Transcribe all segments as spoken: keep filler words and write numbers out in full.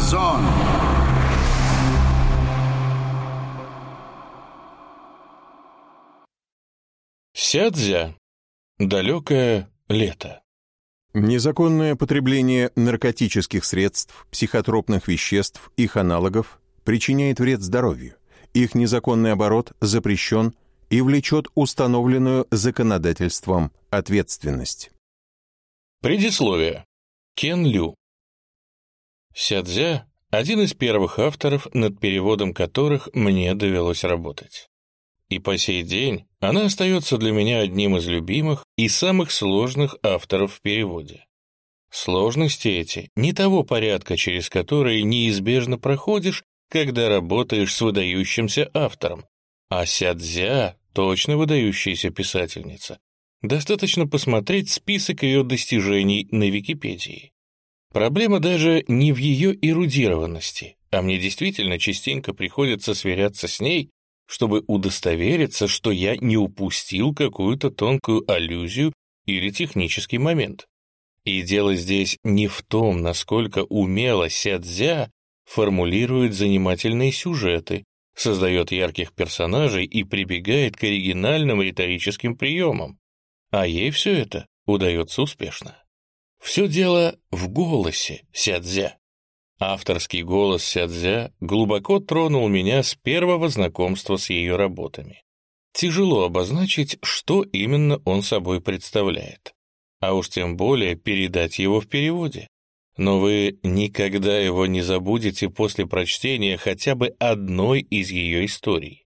Зон. Сядзя. Далекое лето. Незаконное потребление наркотических средств, психотропных веществ, их аналогов причиняет вред здоровью. Их незаконный оборот запрещен и влечет установленную законодательством ответственность. Предисловие. Кен Лю. Сядзя — один из первых авторов, над переводом которых мне довелось работать. И по сей день она остается для меня одним из любимых и самых сложных авторов в переводе. Сложности эти не того порядка, через которые неизбежно проходишь, когда работаешь с выдающимся автором, а Сядзя — точно выдающаяся писательница. Достаточно посмотреть список ее достижений на Википедии. Проблема даже не в ее эрудированности, а мне действительно частенько приходится сверяться с ней, чтобы удостовериться, что я не упустил какую-то тонкую аллюзию или технический момент. И дело здесь не в том, насколько умело Сядзя формулирует занимательные сюжеты, создает ярких персонажей и прибегает к оригинальным риторическим приемам, а ей все это удается успешно. Все дело в голосе Сядзя. Авторский голос Сядзя глубоко тронул меня с первого знакомства с ее работами. Тяжело обозначить, что именно он собой представляет, а уж тем более передать его в переводе. Но вы никогда его не забудете после прочтения хотя бы одной из ее историй.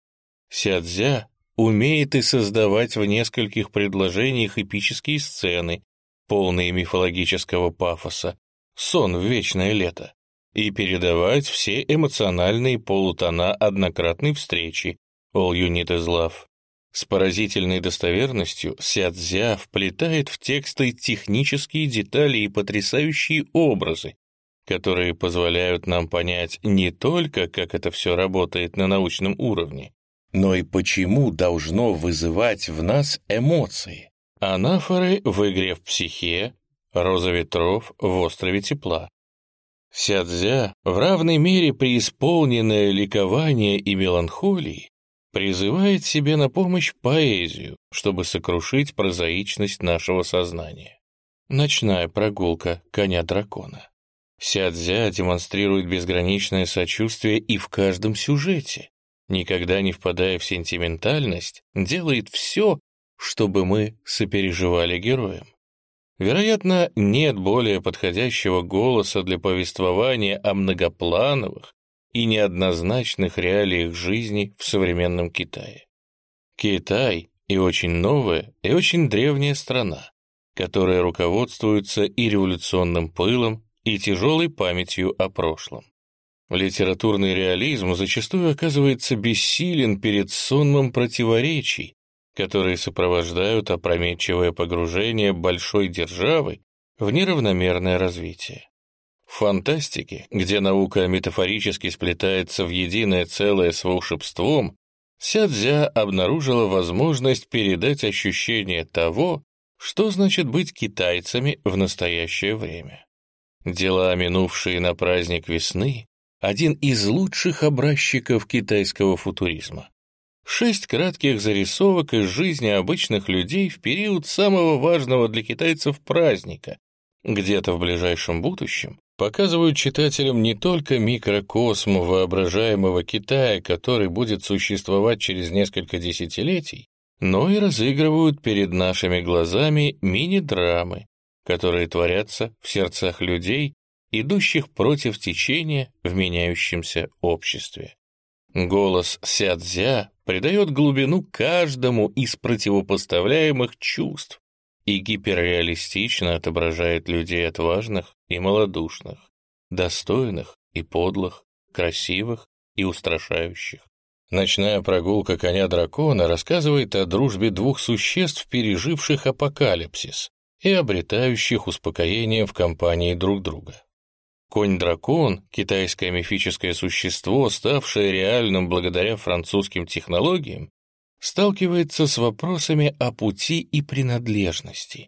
Сядзя умеет и создавать в нескольких предложениях эпические сцены, полные мифологического пафоса, сон в вечное лето, и передавать все эмоциональные полутона однократной встречи, all you need is love. С поразительной достоверностью Сядзя вплетает в тексты технические детали и потрясающие образы, которые позволяют нам понять не только, как это все работает на научном уровне, но и почему должно вызывать в нас эмоции. Анафоры в игре в психе, роза ветров в острове тепла. Сядзя, в равной мере преисполненное ликования и меланхолии, призывает себе на помощь поэзию, чтобы сокрушить прозаичность нашего сознания. Ночная прогулка коня-дракона. Сядзя демонстрирует безграничное сочувствие и в каждом сюжете, никогда не впадая в сентиментальность, делает все, чтобы мы сопереживали героям. Вероятно, нет более подходящего голоса для повествования о многоплановых и неоднозначных реалиях жизни в современном Китае. Китай и очень новая, и очень древняя страна, которая руководствуется и революционным пылом, и тяжелой памятью о прошлом. Литературный реализм зачастую оказывается бессилен перед сонмом противоречий, которые сопровождают опрометчивое погружение большой державы в неравномерное развитие. В фантастике, где наука метафорически сплетается в единое целое с волшебством, Сядзя обнаружила возможность передать ощущение того, что значит быть китайцами в настоящее время. Дела, минувшие на праздник весны, один из лучших образчиков китайского футуризма. Шесть кратких зарисовок из жизни обычных людей в период самого важного для китайцев праздника, где-то в ближайшем будущем, показывают читателям не только микрокосм воображаемого Китая, который будет существовать через несколько десятилетий, но и разыгрывают перед нашими глазами мини-драмы, которые творятся в сердцах людей, идущих против течения в меняющемся обществе. Голос Сядзя придает глубину каждому из противопоставляемых чувств и гиперреалистично отображает людей отважных и малодушных, достойных и подлых, красивых и устрашающих. Ночная прогулка коня-дракона рассказывает о дружбе двух существ, переживших апокалипсис и обретающих успокоение в компании друг друга. Конь-дракон, китайское мифическое существо, ставшее реальным благодаря французским технологиям, сталкивается с вопросами о пути и принадлежности,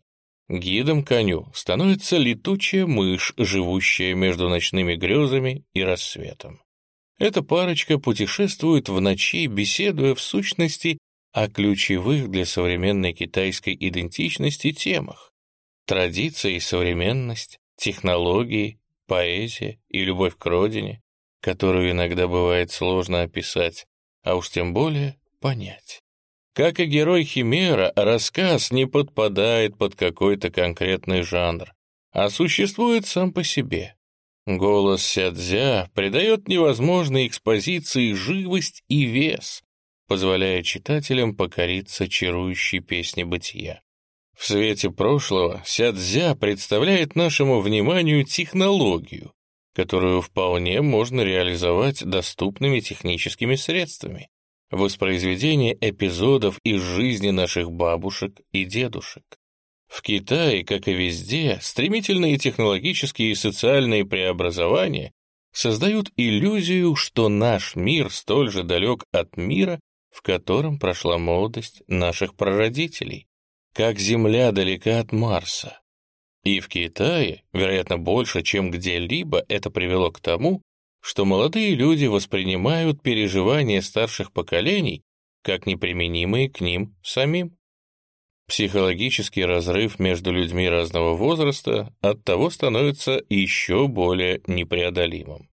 Гидом коню становится летучая мышь, живущая между ночными грезами и рассветом. Эта парочка путешествует в ночи, беседуя в сущности о ключевых для современной китайской идентичности темах: традиции и современность, технологии, поэзия и любовь к родине, которую иногда бывает сложно описать, а уж тем более понять. Как и герой Химера, рассказ не подпадает под какой-то конкретный жанр, а существует сам по себе. Голос Сядзя придает невозможной экспозиции живость и вес, позволяя читателям покориться чарующей песне бытия. В свете прошлого Сядзя представляет нашему вниманию технологию, которую вполне можно реализовать доступными техническими средствами. Воспроизведение эпизодов из жизни наших бабушек и дедушек. В Китае, как и везде, стремительные технологические и социальные преобразования создают иллюзию, что наш мир столь же далек от мира, в котором прошла молодость наших прародителей, как Земля далека от Марса. И в Китае, вероятно, больше, чем где-либо, это привело к тому, что молодые люди воспринимают переживания старших поколений как неприменимые к ним самим. Психологический разрыв между людьми разного возраста оттого становится еще более непреодолимым.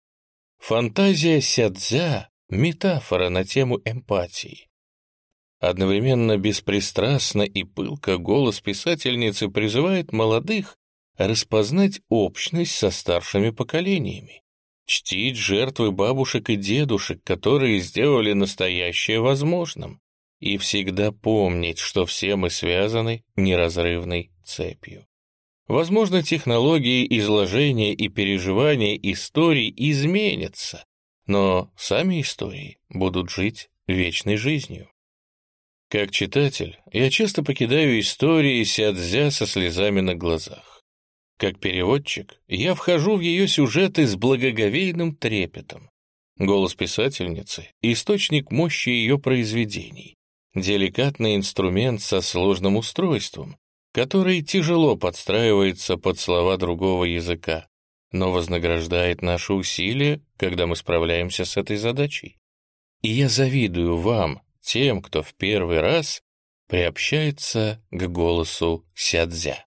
Фантазия Сядзя — метафора на тему эмпатии. Одновременно беспристрастно и пылко голос писательницы призывает молодых распознать общность со старшими поколениями, чтить жертвы бабушек и дедушек, которые сделали настоящее возможным, и всегда помнить, что все мы связаны неразрывной цепью. Возможно, технологии изложения и переживания историй изменятся, но сами истории будут жить вечной жизнью. Как читатель, я часто покидаю истории Сядзя со слезами на глазах. Как переводчик, я вхожу в ее сюжеты с благоговейным трепетом. Голос писательницы — источник мощи ее произведений, деликатный инструмент со сложным устройством, который тяжело подстраивается под слова другого языка, но вознаграждает наши усилия, когда мы справляемся с этой задачей. И я завидую вам, тем, кто в первый раз приобщается к голосу Сядзя.